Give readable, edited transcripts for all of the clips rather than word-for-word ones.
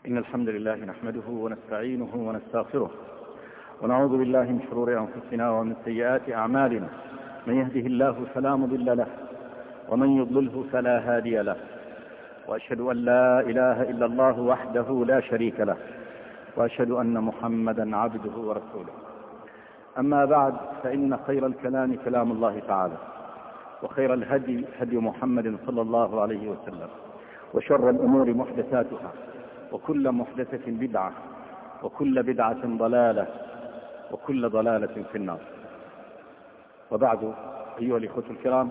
إن الحمد لله نحمده ونستعينه ونستغفره ونعوذ بالله من شرور أنفسنا ومن سيئات أعمالنا. من يهده الله فلا مضل له ومن يضلله فلا هادي له، وأشهد أن لا إله إلا الله وحده لا شريك له، وأشهد أن محمدا عبده ورسوله. أما بعد، فإن خير الكلام كلام الله تعالى، وخير الهدي هدي محمد صلى الله عليه وسلم، وشر الأمور محدثاتها، وكل محدثة بدعة، وكل بدعة ضلالة، وكل ضلالة في النار. وبعد، أيها الإخوة الكرام،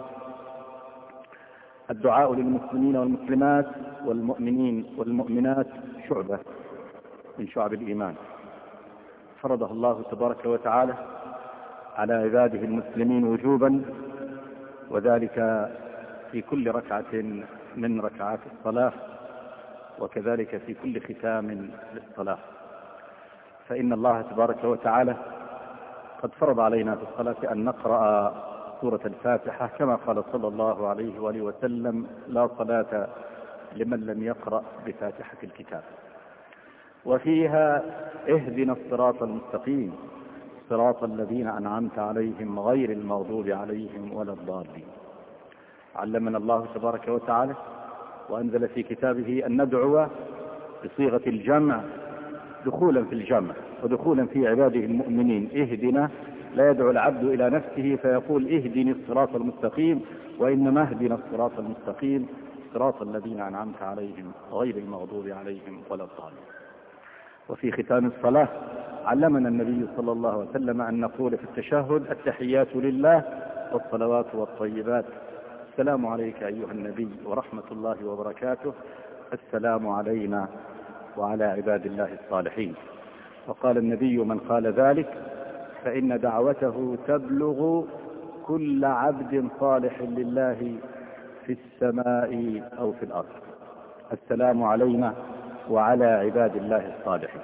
الدعاء للمسلمين والمسلمات والمؤمنين والمؤمنات شعبة من شعب الإيمان، فرضها الله تبارك وتعالى على عباده المسلمين وجوبا، وذلك في كل ركعة من ركعات الصلاة، وكذلك في كل ختام للصلاة. فإن الله تبارك وتعالى قد فرض علينا في الصلاة أن نقرأ سورة الفاتحة، كما قال صلى الله عليه وآله وسلم: لا صلاة لمن لم يقرأ بفاتحة الكتاب. وفيها: اهدنا الصراط المستقيم صراط الذين أنعمت عليهم غير المغضوب عليهم ولا الضالين. علمنا الله تبارك وتعالى وأنزل في كتابه أن ندعو بصيغة الجمع دخولا في الجمع ودخولا في عباده المؤمنين. اهدنا، لا يدعو العبد إلى نفسه فيقول اهدني الصراط المستقيم، وإنما اهدنا الصراط المستقيم صراط الذين أنعمت عليهم غير المغضوب عليهم ولا الضالين. وفي ختام الصلاة علمنا النبي صلى الله عليه وسلم أن نقول في التشهد: التحيات لله والصلوات والطيبات، السلام عليك أيها النبي ورحمة الله وبركاته، السلام علينا وعلى عباد الله الصالحين. وقال النبي: من قال ذلك فإن دعوته تبلغ كل عبد صالح لله في السماء أو في الأرض. السلام علينا وعلى عباد الله الصالحين.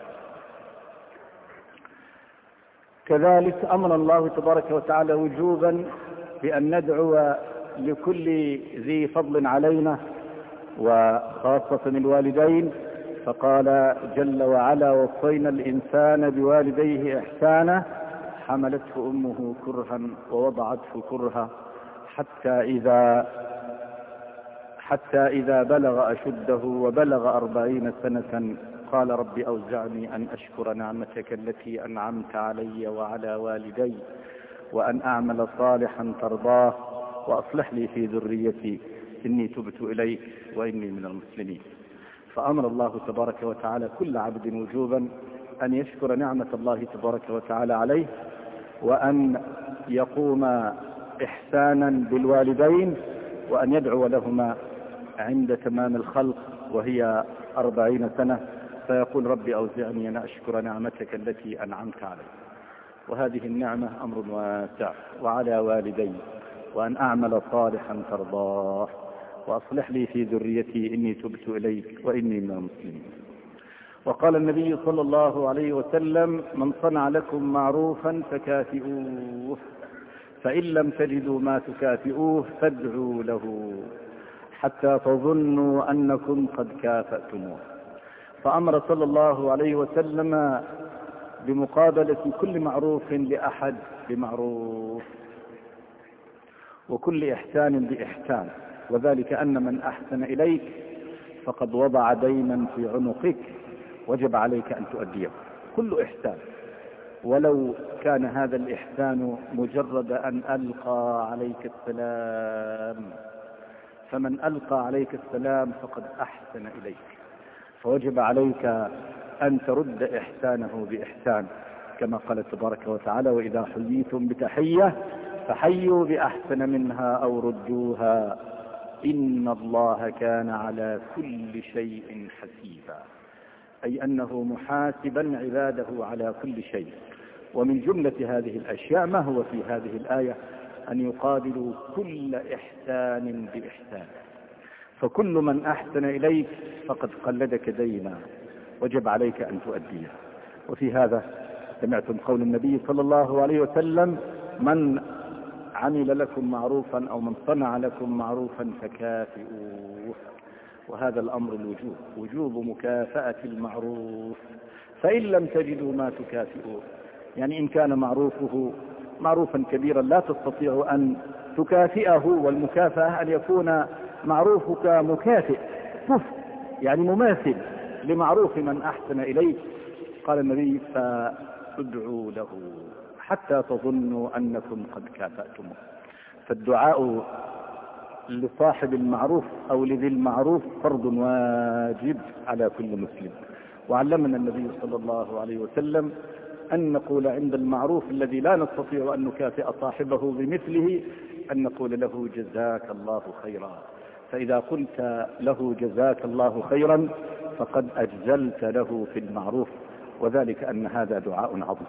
كذلك أمر الله تبارك وتعالى وجوبا بأن ندعو لكل ذي فضل علينا، وخاصة الوالدين، فقال جل وعلا: وصينا الإنسان بوالديه إحسانا حملته أمه كرها ووضعته كرها حتى إذا بلغ أشده وبلغ 40 سنة قال: رب أوزعني أن أشكر نعمتك التي أنعمت علي وعلى والدي، وأن أعمل صالحا ترضاه، وأصلح لي في ذريتي إني تبت إليك وإني من المسلمين. فأمر الله تبارك وتعالى كل عبد وجوبا أن يشكر نعمة الله تبارك وتعالى عليه، وأن يقوم إحسانا بالوالدين، وأن يدعو لهما عند تمام الخلق وهي 40 سنة، فيقول: رب أوزعني أن أشكر نعمتك التي أنعمت علي. وهذه النعمة أمر واسع. وعلى والدي، وأن أعمل صالحا ترضاه، وأصلح لي في ذريتي إني تبت إليك وإني من المسلمين. وقال النبي صلى الله عليه وسلم: من صنع لكم معروفا فكافئوه، فإن لم تجدوا ما تكافئوه فادعوا له حتى تظنوا أنكم قد كافأتموه. فأمر صلى الله عليه وسلم بمقابلة كل معروف لأحد بمعروف، وكل إحسان بإحسان، وذلك أن من أحسن إليك فقد وضع دينا في عنقك وجب عليك أن تؤديه. كل إحسان، ولو كان هذا الإحسان مجرد أن ألقى عليك السلام، فمن ألقى عليك السلام فقد أحسن إليك، فوجب عليك أن ترد إحسانه بإحسان، كما قال تبارك وتعالى: وإذا حييتم بتحية فحيوا بأحسن منها أو ردوها إن الله كان على كل شيء حسيبا. أي أنه محاسبا عباده على كل شيء. ومن جملة هذه الأشياء ما هو في هذه الآية: أن يقابلوا كل إحسان بإحسان، فكل من أحسن إليك فقد قلدك دينا وجب عليك أن تؤديه. وفي هذا سمعتم قول النبي صلى الله عليه وسلم: من عمل لكم معروفا أو من صنع لكم معروفا فكافئوه. وهذا الأمر الوجوب، وجوب مكافأة المعروف، فإن لم تجدوا ما تكافئوه. يعني إن كان معروفه معروفا كبيرا لا تستطيع أن تكافئه، والمكافأة أن يكون معروفك مكافئ يعني مماثل لمعروف من أحسن إليه. قال النبي فادعوا له حتى تظنوا أنكم قد كافأتموه. فالدعاء لصاحب المعروف أو لذي المعروف فرض واجب على كل مسلم. وعلمنا النبي صلى الله عليه وسلم أن نقول عند المعروف الذي لا نستطيع أن نكافئ صاحبه بمثله أن نقول له جزاك الله خيرا. فإذا قلت له جزاك الله خيرا فقد أجزلت له في المعروف، وذلك أن هذا دعاء عظيم.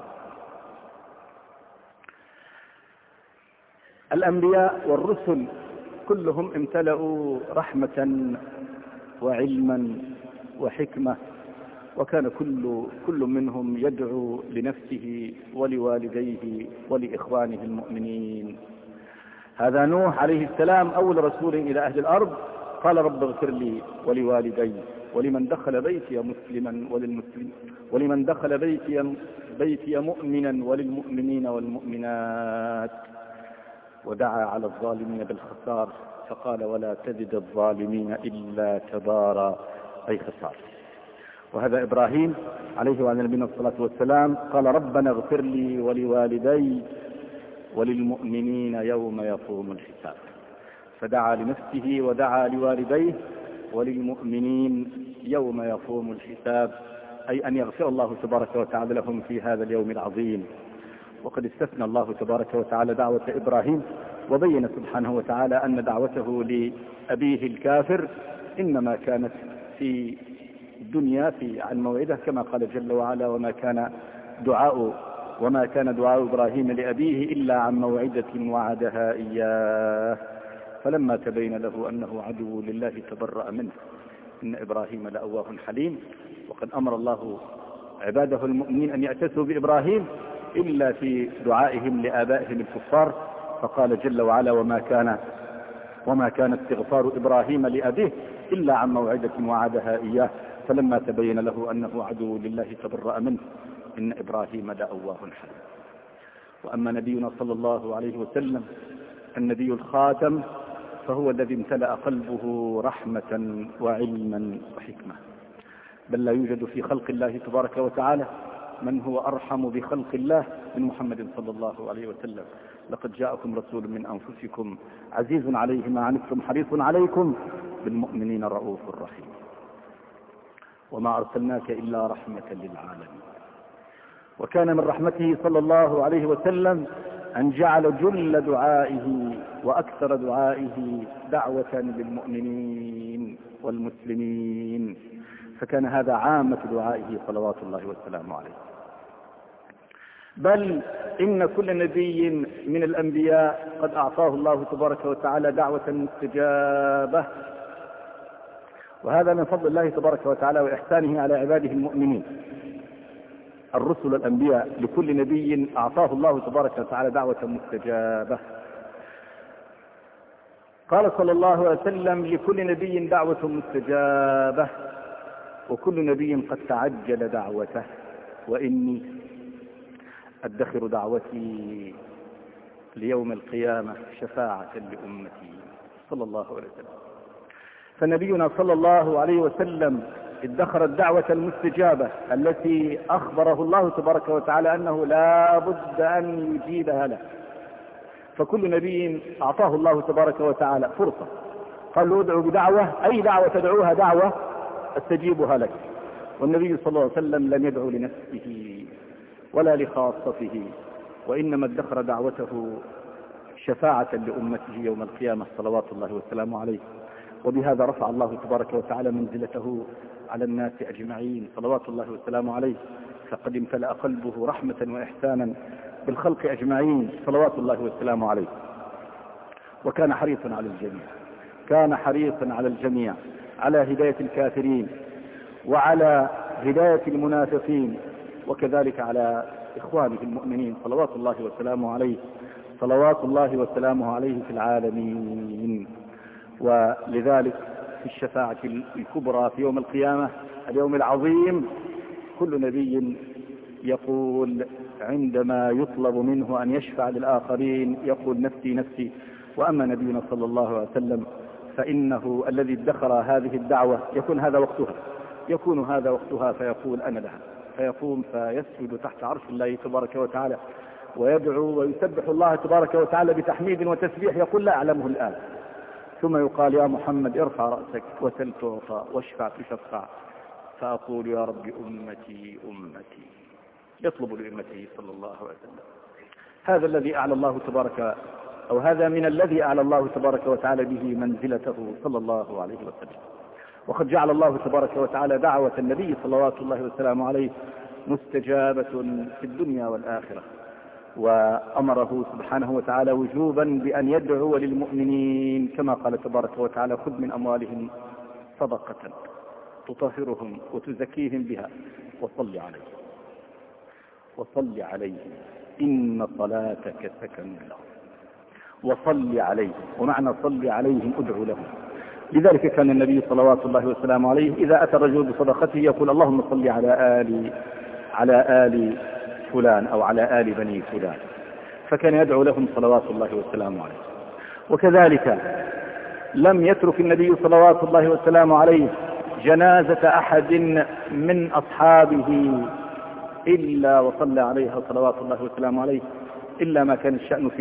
الأنبياء والرسل كلهم امتلأوا رحمة وعلما وحكمة، وكان كل منهم يدعو لنفسه ولوالديه ولإخوانه المؤمنين. هذا نوح عليه السلام أول رسول إلى أهل الأرض قال رب اغفر لي ولوالدي ولمن دخل بيتي مسلما ولمن دخل بيتي مؤمنا وللمؤمنين والمؤمنات، ودعا على الظالمين بالخسار فقال ولا تزد الظالمين إلا تبارا، أي خسار. وهذا إبراهيم عليه وعلى نبينا الصلاة والسلام قال ربنا اغفر لي ولوالدي وللمؤمنين يوم يقوم الحساب، فدعا لنفسه ودعا لوالديه وللمؤمنين يوم يقوم الحساب، أي أن يغفر الله تبارك وتعالى لهم في هذا اليوم العظيم. وقد استثنى الله تبارك وتعالى دعوة إبراهيم، وبين سبحانه وتعالى أن دعوته لأبيه الكافر إنما كانت في الدنيا عن موعده، كما قال جل وعلا وما كان دعاء إبراهيم لأبيه إلا عن موعدة وعدها إياه، فلما تبين له أنه عدو لله تبرأ منه. إن إبراهيم لأواه حليم. وقد أمر الله عباده المؤمنين أن يأتسوا بإبراهيم إلا في دعائهم لآبائهم الكفار، فقال جل وعلا وما كان استغفار إبراهيم لأبيه إلا عن موعدة وعدها إياه، فلما تبين له أنه عدو لله تبرأ منه. إن إبراهيم لأواه حليم. وأما نبينا صلى الله عليه وسلم النبي الخاتم فهو الذي امتلأ قلبه رحمة وعلما وحكمة، بل لا يوجد في خلق الله تبارك وتعالى من هو أرحم بخلق الله من محمد صلى الله عليه وسلم. لقد جاءكم رسول من أنفسكم عزيز عليه ما عنتم حريص عليكم بالمؤمنين رؤوف رحيم. وما أرسلناك إلا رحمة للعالمين. وكان من رحمته صلى الله عليه وسلم أن جعل جل دعائه وأكثر دعائه دعوة للمؤمنين والمسلمين، فكان هذا عامة دعائه صلوات الله والسلام عليه. بل إن كل نبي من الأنبياء قد أعطاه الله تبارك وتعالى دعوة مستجابة، وهذا من فضل الله تبارك وتعالى وإحسانه على عباده المؤمنين. الرسل الأنبياء لكل نبي أعطاه الله تبارك وتعالى دعوة مستجابة. قال صلى الله عليه وسلم لكل نبي دعوة مستجابة، وكل نبي قد تعجل دعوته، وإني أدخر دعوتي ليوم القيامة شفاعة لأمتي صلى الله عليه وسلم. فنبينا صلى الله عليه وسلم ادخر الدعوة المستجابة التي أخبره الله تبارك وتعالى أنه لا بد أن يجيبها له. فكل نبي أعطاه الله تبارك وتعالى فرصة، قال له ادعو بدعوة، أي دعوة تدعوها دعوة استجيبها لك. والنبي صلى الله عليه وسلم لم يدعو لنفسه ولا لخاصته، وإنما ادخر دعوته شفاعة لأمته يوم القيامة صلوات الله والسلام عليه. وبهذا رفع الله تبارك وتعالى منزلته على الناس أجمعين صلوات الله والسلام عليه، فقد امتلأ قلبه رحمة وإحسانا بالخلق أجمعين صلوات الله والسلام عليه. وكان حريصا على الجميع، على هداية الكافرين وعلى هداية المنافقين، وكذلك على إخوانه المؤمنين صلوات الله والسلام عليه في العالمين. ولذلك في الشفاعة الكبرى في يوم القيامة، اليوم العظيم. كل نبي يقول عندما يطلب منه أن يشفع للآخرين يقول نفسي نفسي، وأما نبينا صلى الله عليه وسلم فإنه الذي ادخر هذه الدعوة يكون هذا وقتها فيقول أنا لها، فيقوم فيسجد تحت عرش الله تبارك وتعالى ويدعو ويسبح الله تبارك وتعالى بتحميد وتسبيح يقول لا أعلمه الآن، ثم يقال يا محمد ارفع رأسك وسل تعطى واشفع تشفع، فأقول يا رب أمتي أمتي، يطلب لأمته صلى الله عليه وسلم. هذا الذي أعلى الله تبارك أو هذا من الذي أعلى الله تبارك وتعالى به منزلته صلى الله عليه وسلم. وقد جعل الله تبارك وتعالى دعوة النبي صلوات الله وسلامه عليه مستجابة في الدنيا والآخرة، وأمره سبحانه وتعالى وجوبا بأن يدعو للمؤمنين كما قال تبارك وتعالى خذ من أموالهم صدقة تطهرهم وتزكيهم بها وصل عليهم إن صلاتك سكن لهم، وصل عليهم، ومعنى صل عليهم ادعو لهم. لذلك كان النبي صلوات الله وسلامه عليه إذا أتى الرجل بصدقته يقول اللهم صل على آل فلان أو على آل بني فلان، فكان يدعو لهم صلوات الله وسلامه عليه. وكذلك لم يترك النبي صلوات الله وسلامه عليه جنازة أحد من أصحابه إلا وصلى عليها صلوات الله وسلامه عليه، إلا ما كان الشأن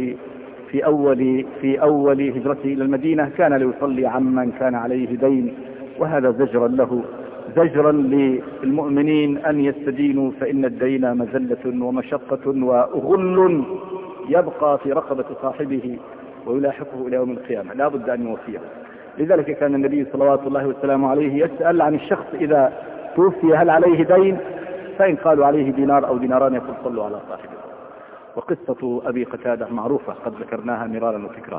في أول هجرته إلى المدينة كان ليصلي عمن كان عليه دين، وهذا زجرا للمؤمنين أن يستدينوا، فإن الدين مزلة ومشقة وغل يبقى في رقبة صاحبه ويلاحقه إلى يوم القيامة، لا بد أن يوفيه. لذلك كان النبي صلوات الله وسلامه عليه يسأل عن الشخص إذا توفي هل عليه دين، فإن قالوا عليه دينار أو ديناران يقول صلوا على صاحبه. وقصة أبي قتادة معروفة قد ذكرناها مرارا وتكرارا.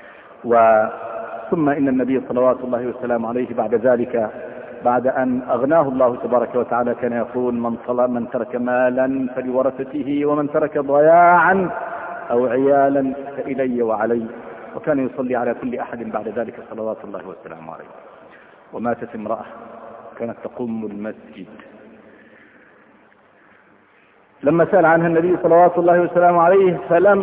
ثم إن النبي صلوات الله وسلامه عليه بعد ذلك بعد أن أغناه الله تبارك وتعالى كان يقول من ترك مالا فلورثته ومن ترك ضياعا أو عيالا فإلي وعلي، وكان يصلي على كل أحد بعد ذلك صلوات الله وسلامه عليه. وماتت امرأة كانت تقوم المسجد، لما سأل عنها النبي صلوات الله وسلامه عليه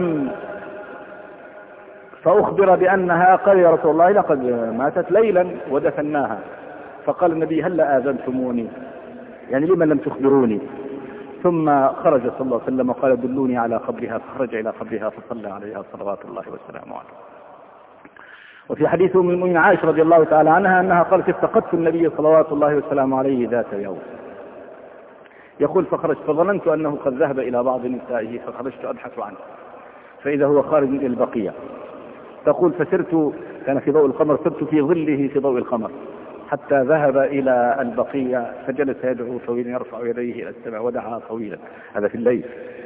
فأخبر بأنها قال يا رسول الله لقد ماتت ليلا ودفناها، فقال النبي هل آذنتموني، يعني لما لم تخبروني؟ ثم خرج صلى الله عليه وسلم وقال دلوني على قبرها، فخرج إلى قبرها فصلى عليها صلوات الله وسلامه عليه. وفي حديث أم المؤمنين عائشة رضي الله تعالى عنها أنها قالت افتقدت النبي صلوات الله وسلامه عليه ذات يوم، يقول فخرجت فظننت أنه قد ذهب إلى بعض نسائه فخرجت أبحث عنه فإذا هو خارج إلى البقية. تقول فسرت، كان في ضوء القمر، سرت في ظله في ضوء القمر حتى ذهب إلى البقية فجلس يدعو طويلا يرفع يديه إلى السماء ودعا طويلا، هذا في الليل.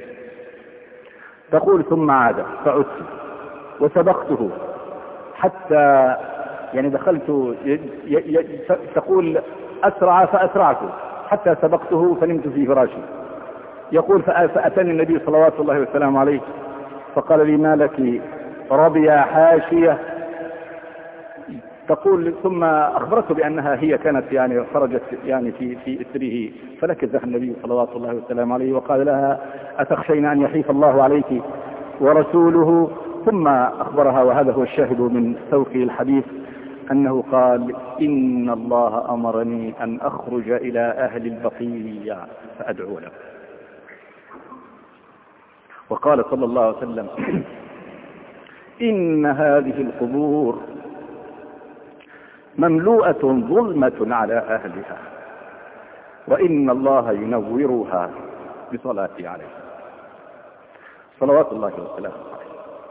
تقول ثم عاد فعدت وسبقته حتى يعني دخلت تقول أسرع فأسرعت حتى سبقته فنمت في فراشي. يقول فأتاني النبي صلوات الله وسلامه عليه فقال لي ما لك ربي حاشية. تقول ثم أخبرته بأنها هي كانت يعني خرجت يعني في إثره، فنكزها النبي صلوات الله وسلامه عليه وقال لها أتخشين أن يحيف الله عليك ورسوله؟ ثم أخبرها، وهذا هو الشاهد من سوقه الحديث، أنه قال إن الله أمرني أن أخرج إلى أهل البقيع فأدعو له. وقال صلى الله عليه وسلم إن هذه القبور مملوءة ظلمة على أهلها وإن الله ينورها بصلاتي عليه صلوات الله وسلامه عليه.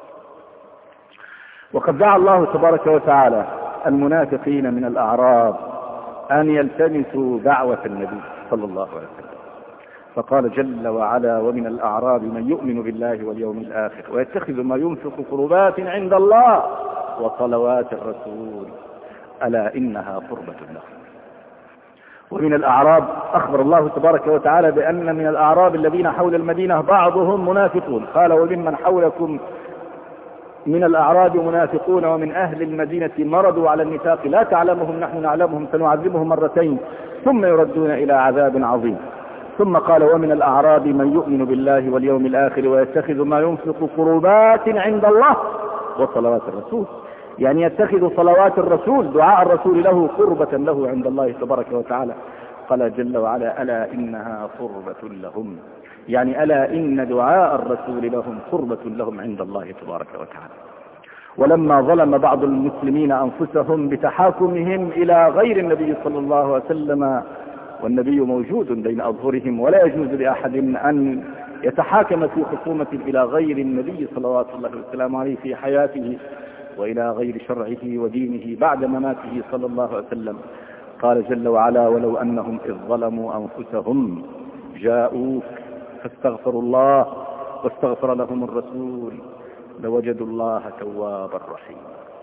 وقد دعا الله تبارك وتعالى المنافقين من الأعراب أن يلتمسوا دعوة النبي صلى الله عليه وسلم، فقال جل وعلا ومن الأعراب من يؤمن بالله واليوم الآخر ويتخذ ما ينفق قربات عند الله وصلوات الرسول ألا إنها قربة له. ومن الأعراب أخبر الله تبارك وتعالى بأن من الأعراب الذين حول المدينة بعضهم منافقون، قال وممن حولكم من الأعراب منافقون ومن أهل المدينة مرضوا على النفاق لا تعلمهم نحن نعلمهم سنعذبهم مرتين ثم يردون إلى عذاب عظيم. ثم قال ومن الأعراب من يؤمن بالله واليوم الآخر ويتخذ ما ينفق قربات عند الله وصلوات الرسول، يعني يتخذ صلوات الرسول دعاء الرسول له قربة له عند الله تبارك وتعالى. قال جل وعلا ألا إنها قربة لهم، يعني ألا إن دعاء الرسول لهم قربة لهم عند الله تبارك وتعالى. ولما ظلم بعض المسلمين أنفسهم بتحاكمهم إلى غير النبي صلى الله عليه وسلم والنبي موجود بين أظهرهم ولا يجوز لأحد أن يتحاكم في خصومة إلى غير النبي صلوات الله وسلامه عليه في حياته وإلى غير شرعه ودينه بعد مماته صلى الله عليه وسلم. قال جل وعلا ولو أنهم إذ ظلموا أنفسهم جاءوك فاستغفروا الله واستغفر لهم الرسول لوجدوا الله توابا رحيما.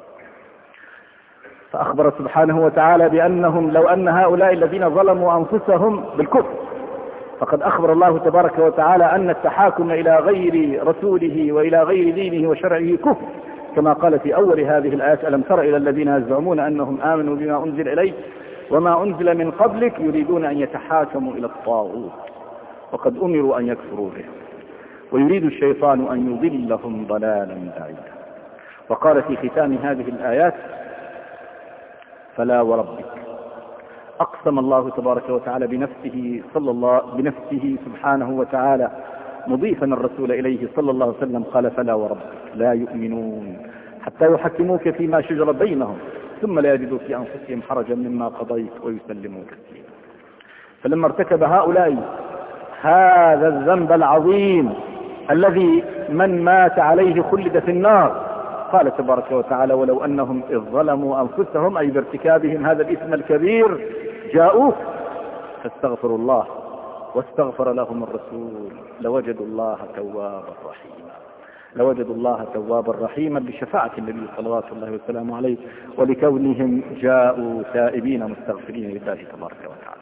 فأخبر سبحانه وتعالى بأنهم لو أن هؤلاء الذين ظلموا أنفسهم بالكفر، فقد أخبر الله تبارك وتعالى أن التحاكم إلى غير رسوله وإلى غير دينه وشرعه كفر، كما قال في أول هذه الآية ألم تر إلى الذين يزعمون أنهم آمنوا بما أنزل إليك وما أنزل من قبلك يريدون أن يتحاكموا إلى الطاغوت وقد أمروا أن يكفروا به ويريد الشيطان أن يضلهم ضلالا بعيدا. وقال في ختام هذه الآيات فلا وربك، أقسم الله تبارك وتعالى بنفسه سبحانه وتعالى مضيفا الرسول إليه صلى الله عليه وسلم قال فلا وربك لا يؤمنون حتى يحكموك فيما شجر بينهم ثم لا يجدوا في أنفسهم حرجا مما قضيت ويسلموا تسليما. فلما ارتكب هؤلاء هذا الذنب العظيم الذي من مات عليه خلد في النار، قال تبارك وتعالى ولو أنهم إذ ظلموا أنفسهم أي بارتكابهم هذا الإثم الكبير جاءوك فاستغفروا الله واستغفر لهم الرسول لوجدوا الله توابا رحيما، لوجدوا الله توابا رحيما بشفاعة النبي صلوات الله وسلامه عليه ولكونهم جاءوا تائبين مستغفرين لله تبارك وتعالى.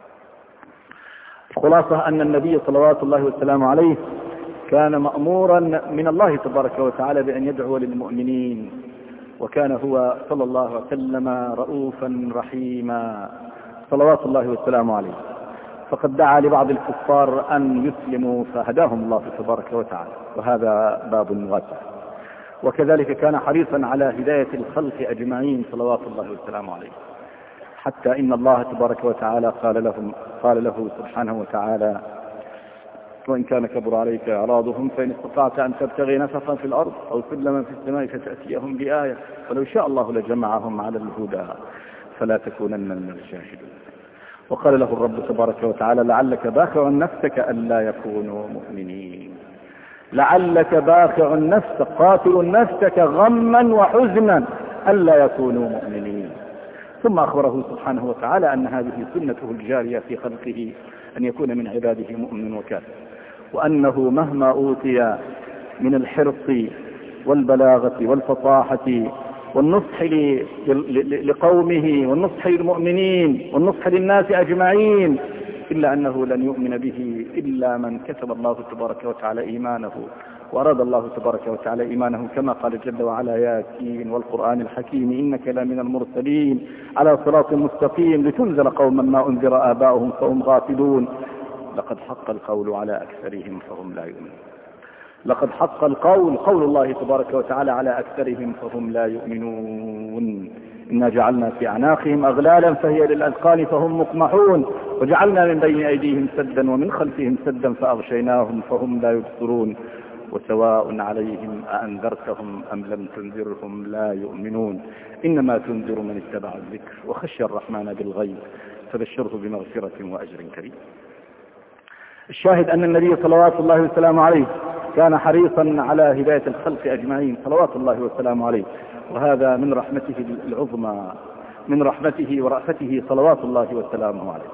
الخلاصة أن النبي صلوات الله وسلامه عليه كان مأمورا من الله تبارك وتعالى بأن يدعو للمؤمنين، وكان هو صلى الله عليه وسلم رؤوفا رحيما صلوات الله وسلامه عليه، فقد دعا لبعض الكفار أن يسلموا فهداهم الله تبارك وتعالى، وهذا باب واسع. وكذلك كان حريصا على هداية الخلق أجمعين صلوات الله وسلامه عليه، حتى إن الله تبارك وتعالى قال له سبحانه وتعالى وإن كان كبر عليك إعراضهم فإن استطعت أن تبتغي نفقا في الأرض أو سلما في السماء فتأتيهم بآية ولو شاء الله لجمعهم على الهدى فلا تكونن من الجاهلين. وقال له الرب تبارك وتعالى لعلك باخع نفسك ألا يكونوا مؤمنين، لعلك باخع نفسك قاتل نفسك غما وحزنا ألا يكونوا مؤمنين. ثم أخبره سبحانه وتعالى أن هذه سنته الجارية في خلقه أن يكون من عباده مؤمن وكافر، وأنه مهما أوتي من الحرص والبلاغة والفصاحة والنصح لقومه والنصح للمؤمنين والنصح للناس أجمعين إلا أنه لن يؤمن به إلا من كتب الله تبارك وتعالى إيمانه وأراد الله تبارك وتعالى إيمانه، كما قال جل وعلا ياسين والقرآن الحكيم إنك لمن المرسلين على صراط مستقيم لتنذر قوما ما أنذر آباؤهم فهم غافلون لقد حق القول على أكثرهم فهم لا يؤمنون. لقد حق القول قول الله تبارك وتعالى على أكثرهم فهم لا يؤمنون. إنا جعلنا في أعناقهم أغلالا فهي للأذقان فهم مقمحون وجعلنا من بين أيديهم سدا ومن خلفهم سدا فأغشيناهم فهم لا يبصرون وسواء عليهم أأنذرتهم أم لم تنذرهم لا يؤمنون إنما تنذر من اتبع الذكر وخشي الرحمن بالغيب فبشره بمغفرة وأجر كريم. الشاهد أن النبي صلوات الله وسلامه عليه كان حريصا على هداية الخلق أجمعين صلوات الله وسلامه عليه، وهذا من رحمته العظمى، من رحمته ورأفته صلوات الله وسلامه عليه.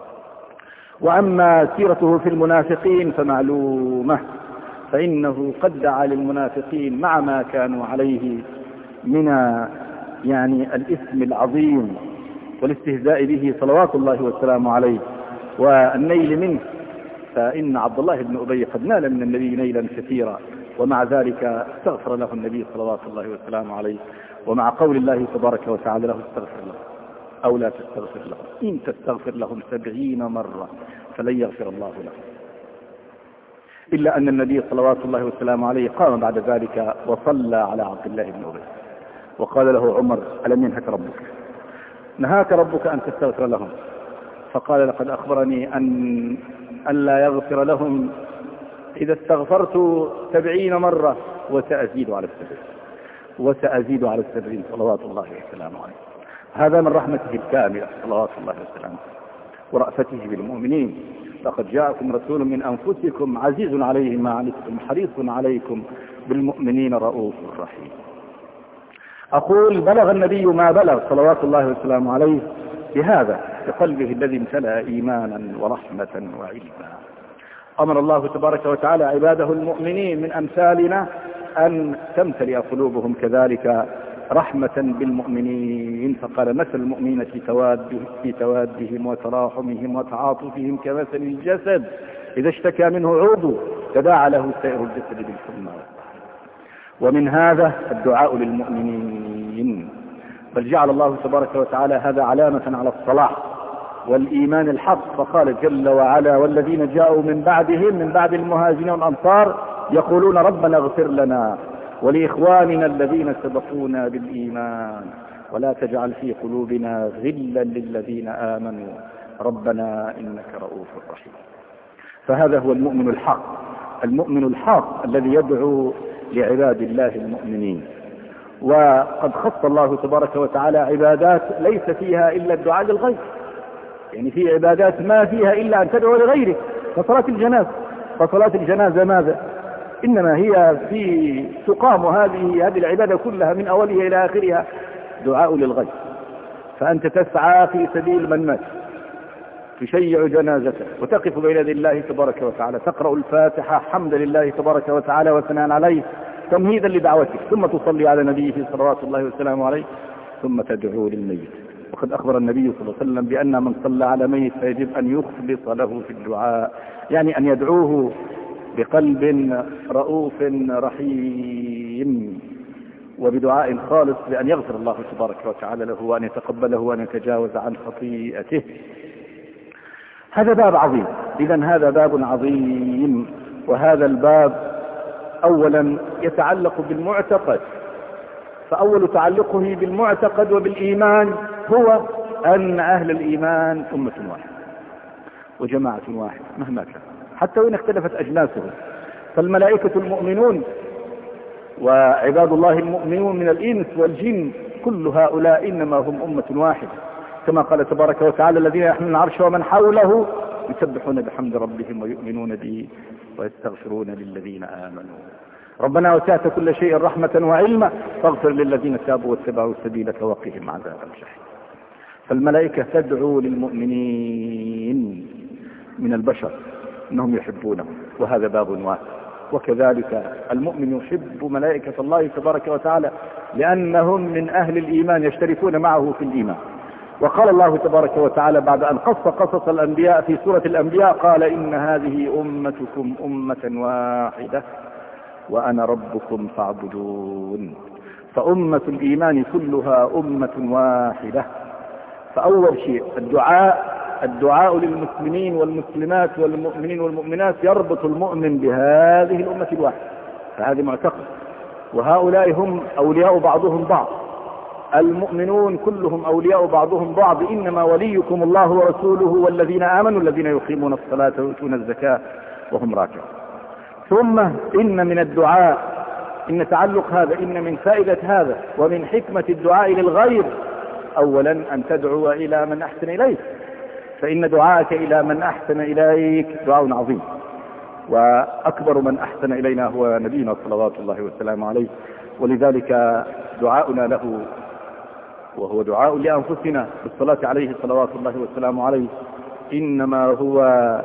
وأما سيرته في المنافقين فمعلومة، فإنه قد دعا للمنافقين مع ما كانوا عليه من الإثم العظيم والاستهزاء به صلوات الله وسلامه عليه والنيل منه. فإن عبد الله بن أبي قد نال من النبي نيلا كثيرا ومع ذلك استغفر له النبي صلوات الله وسلامه عليه، ومع قول الله تبارك وتعالى له استغفر له أو لا تستغفر لهم، إن تستغفر لهم 70 مرة فلن يغفر الله لهم. إلا أن النبي صلوات الله وسلامه عليه قام بعد ذلك وصلى على عبد الله بن أبي وقال له عمر: ألم ينهك ربك؟ نهاك ربك أن تستغفر لهم. فقال: لقد أخبرني أن لا يغفر لهم إذا استغفرت 70 مرة وسأزيد على 70 صلوات الله وسلامه عليه. هذا من رحمته الكاملة صلوات الله وسلامه ورأفته بالمؤمنين. لقد جاءكم رسول من أنفسكم عزيز عليه ما عنتم حريص عليكم بالمؤمنين رؤوف رحيم. أقول: بلغ النبي ما بلغ صلوات الله وسلامه عليه بهذا، بقلبه الذي امتلأ إيمانا ورحمة وعلما. أمر الله تبارك وتعالى عباده المؤمنين من أمثالنا أن تمتلئ قلوبهم كذلك رحمة بالمؤمنين، فقال: مثل المؤمنين في توادهم وتراحمهم وتعاطفهم كمثل الجسد إذا اشتكى منه عضو تداعى له سائر الجسد بالحمى. ومن هذا الدعاء للمؤمنين، بل جعل الله تبارك وتعالى هذا علامة على الصلاح والإيمان الحق، فقال جل وعلا: والذين جاءوا من بعدهم من بعد المهاجرين والأنصار يقولون ربنا اغفر لنا ولإخواننا الذين سبقونا بالإيمان ولا تجعل في قلوبنا غلا للذين آمنوا ربنا إنك رؤوف رحيم. فهذا هو المؤمن الحق، المؤمن الحق الذي يدعو لعباد الله المؤمنين. وقد خص الله تبارك وتعالى عبادات ليس فيها إلا الدعاء للغير، يعني في عبادات ما فيها إلا أن تدعو لغيره، فصلاة الجنازة ماذا؟ إنما هي في تقام هذه العبادة كلها من أولها إلى آخرها دعاء للغير. فأنت تسعى في سبيل من مات، تشيع جنازته وتقف بين يدي الله تبارك وتعالى، تقرأ الفاتحة حمدا لله تبارك وتعالى وثناء عليه تمهيدا لدعوتك، ثم تصلي على نبيه صلوات الله وسلامه عليه، ثم تدعو للميت. وقد أخبر النبي صلى الله عليه وسلم بأن من صلى على ميت فيجب أن يخلص له في الدعاء، يعني أن يدعوه بقلب رؤوف رحيم وبدعاء خالص بأن يغفر الله تبارك وتعالى له وأن يتقبله وأن يتجاوز عن خطيئته. هذا باب عظيم، إذن هذا باب عظيم. وهذا الباب أولا يتعلق بالمعتقد، فأول تعلقه بالمعتقد وبالإيمان هو أن أهل الإيمان أمة واحدة وجماعة واحدة مهما كان، حتى وإن اختلفت أجناسهم. فالملائكة المؤمنون وعباد الله المؤمنون من الإنس والجن كل هؤلاء إنما هم أمة واحدة، كما قال تبارك وتعالى: الذين يحملون العرش ومن حوله يسبحون بحمد ربهم ويؤمنون به ويستغفرون للذين آمنوا ربنا وسعت كل شيء رحمة وعلما فاغفر للذين تابوا واتبعوا سبيلك وقهم عذاب الجحيم. فالملائكة تدعو للمؤمنين من البشر انهم يحبونهم، وهذا باب واحد. وكذلك المؤمن يحب ملائكة الله تبارك وتعالى لأنهم من أهل الإيمان يشتركون معه في الإيمان. وقال الله تبارك وتعالى بعد أن قصص الأنبياء في سورة الأنبياء قال: إن هذه أمتكم أمة واحدة وأنا ربكم فاعبدون. فأمة الإيمان كلها أمة واحدة. فأول شيء الدعاء للمسلمين والمسلمات والمؤمنين والمؤمنات يربط المؤمن بهذه الأمة الواحدة، فهذه معتقد. وهؤلاء هم أولياء بعضهم بعض، المؤمنون كلهم أولياء بعضهم بعض، إنما وليكم الله ورسوله والذين آمنوا الذين يقيمون الصلاة ويؤتون الزكاة وهم راكعون. ثم إن من الدعاء، إن تعلق هذا، إن من فائدة هذا ومن حكمة الدعاء للغير أولا أن تدعو إلى من أحسن إليك، فإن دعاءك إلى من أحسن إليك دعاء عظيم، وأكبر من أحسن إلينا هو نبينا صلوات الله وسلامه عليه. ولذلك دعاؤنا له وهو دعاء لأنفسنا بالصلاة عليه صلوات الله وسلامه عليه إنما هو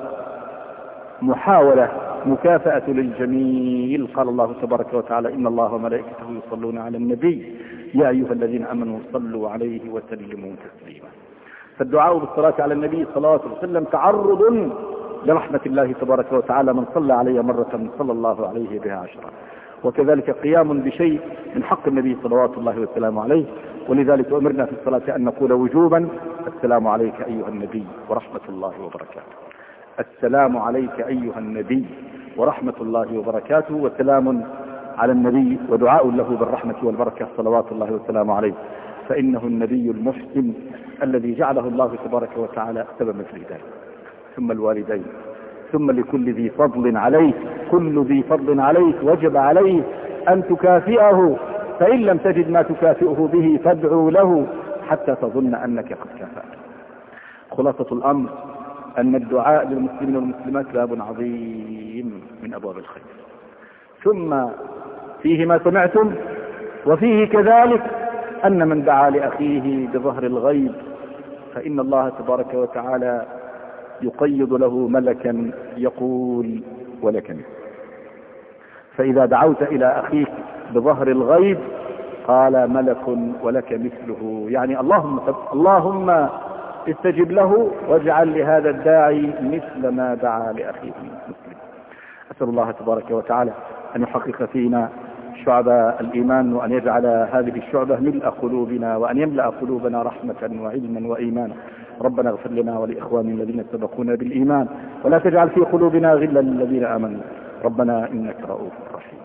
محاولة مكافأة للجميل. قال الله تبارك وتعالى: إن الله وملائكته يصلون على النبي يا أيها الذين آمنوا صلوا عليه وسلموا تسليما. فالدعاء بالصلاة على النبي صلى الله عليه وسلم تعرض لرحمة الله تبارك وتعالى من صلى علي مرة صلى الله عليه بها 10. وكذلك قيام بشيء من حق النبي صلوات الله وسلامه عليه. ولذلك أمرنا في الصلاة أن نقول وجوبا: السلام عليك أيها النبي ورحمة الله وبركاته. السلام عليك أيها النبي ورحمة الله وبركاته. وسلام على النبي ودعاء له بالرحمة والبركة صلوات الله وسلامه عليه، فإنه النبي المحسن الذي جعله الله تبارك وتعالى سببا في الهداية، ثم الوالدين، ثم لكل ذي فضل عليه. كل ذي فضل عليك وجب عليه أن تكافئه، فإن لم تجد ما تكافئه به فادعو له حتى تظن أنك قد كافأته. خلاصة الأمر أن الدعاء للمسلمين والمسلمات باب عظيم من أبواب الخير، ثم فيه ما سمعتم، وفيه كذلك أن من دعا لأخيه بظهر الغيب فإن الله تبارك وتعالى يقيض له ملكا يقول ولك مثله. فإذا دعوت إلى أخيك بظهر الغيب قال ملك ولك مثله، يعني اللهم استجب له واجعل لهذا الداعي مثل ما دعا لأخيه المسلم. أسأل الله تبارك وتعالى أن يحقق فينا شعب الإيمان، وأن يجعل هذه الشعبة ملء قلوبنا، وأن يملأ قلوبنا رحمة وعلما وإيمانا. ربنا اغفر لنا ولإخواننا الذين سبقونا بالإيمان، ولا تجعل في قلوبنا غلا للذين آمنوا. ربنا إنك رؤوف رحيم.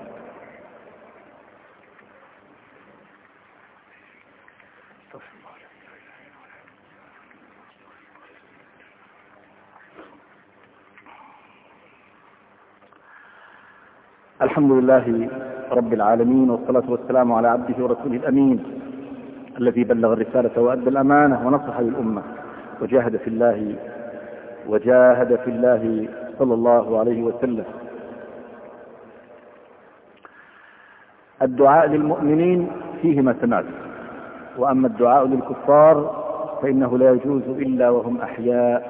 الحمد لله رب العالمين، والصلاة والسلام على عبده ورسوله الأمين الذي بلغ الرسالة وأدى الأمانة ونصح للأمة وجاهد في الله صلى الله عليه وسلم. الدعاء للمؤمنين فيه ما سمعت، وأما الدعاء للكفار فإنه لا يجوز إلا وهم أحياء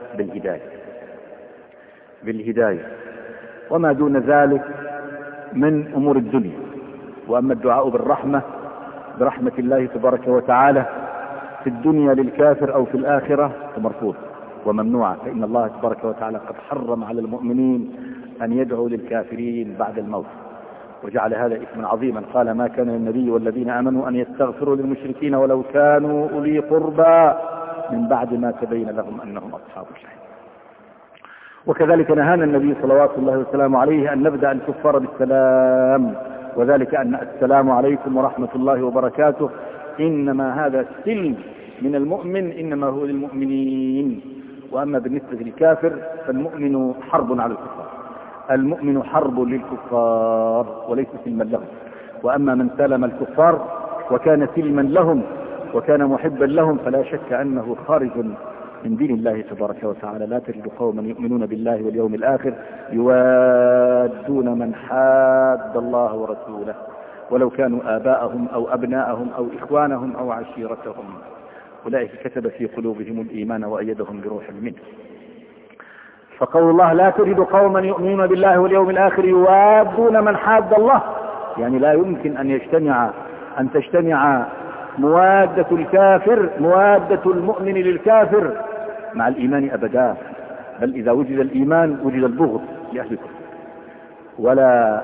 بالهداية وما دون ذلك من أمور الدنيا. وأما الدعاء برحمة الله تبارك وتعالى في الدنيا للكافر أو في الآخرة فمرفوض وممنوع، فإن الله تبارك وتعالى قد حرم على المؤمنين أن يدعوا للكافرين بعد الموت، وجعل هذا إثما عظيما. قال: ما كان للنبي والذين آمنوا أن يستغفروا للمشركين ولو كانوا أولي قربى من بعد ما تبين لهم أنهم أصحاب الجحيم. وكذلك نهانا النبي صلوات الله وسلامه عليه أن نبدأ الكفار بالسلام، وذلك أن السلام عليكم ورحمة الله وبركاته إنما هذا السلم من المؤمن، إنما هو للمؤمنين. وأما بالنسبة للكافر فالمؤمن حرب على الكفار، المؤمن حرب للكفار وليس سلما لهم. وأما من سلم الكفار وكان سلما لهم وكان محبا لهم فلا شك أنه خارج من دين الله تبارك وتعالى. لا تجد قوما يؤمنون بالله واليوم الآخر يوادون من حاد الله ورسوله ولو كانوا آباءهم أو أبناءهم أو إخوانهم أو عشيرتهم، أولئك كتب في قلوبهم الإيمان وأيدهم بروح منه. فقول الله: لا تجد قوما يؤمنون بالله واليوم الآخر يوادون من حاد الله، يعني لا يمكن أن تجتمع موادة المؤمن للكافر مع الإيمان أبدا، بل إذا وجد الإيمان وجد البغض لأهل الكفر ولا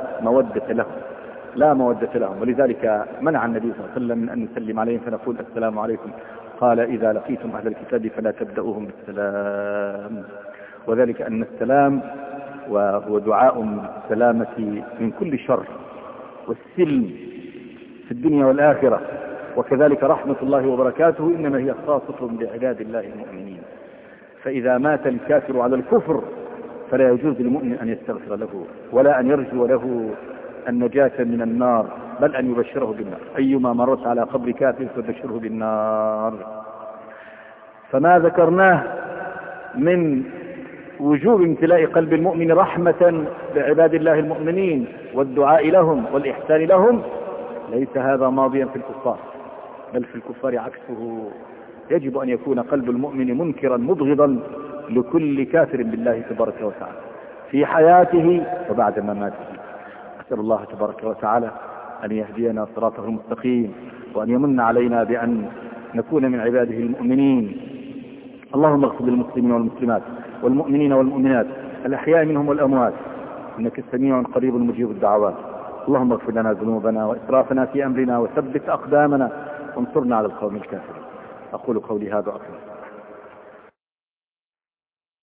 مودة لهم. ولذلك منع النبي صلى الله عليه وسلم من أن نسلم عليهم فنقول: السلام عليكم. قال: إذا لقيتم أهل الكتاب فلا تبدأوهم بالسلام. وذلك أن السلام وهو دعاء السلامة من كل شر والسلم في الدنيا والآخرة، وكذلك رحمة الله وبركاته إنما هي خاصة بعباد الله المؤمنين. فإذا مات الكافر على الكفر فلا يجوز للمؤمن أن يستغفر له ولا أن يرجو له النجاة من النار، بل أن يبشره بالنار. أيما مرت على قبر كافر فبشره بالنار. فما ذكرناه من وجوب امتلاء قلب المؤمن رحمة بعباد الله المؤمنين والدعاء لهم والإحسان لهم ليس هذا ماضيا في الكفار، بل في الكفار عكسه. يجب أن يكون قلب المؤمن منكرا مبغضا لكل كافر بالله تبارك وتعالى في حياته وبعد مماته. أسأل الله تبارك وتعالى أن يهدينا صراطه المستقيم، وأن يمن علينا بأن نكون من عباده المؤمنين. اللهم اغفر للمسلمين والمسلمات والمؤمنين والمؤمنات الأحياء منهم والأموات، إنك سميع قريب مجيب الدعوات. اللهم اغفر لنا ذنوبنا وإسرافنا في أمرنا وثبت أقدامنا وانصرنا على القوم الكافرين. أقول قولي هذا وأقول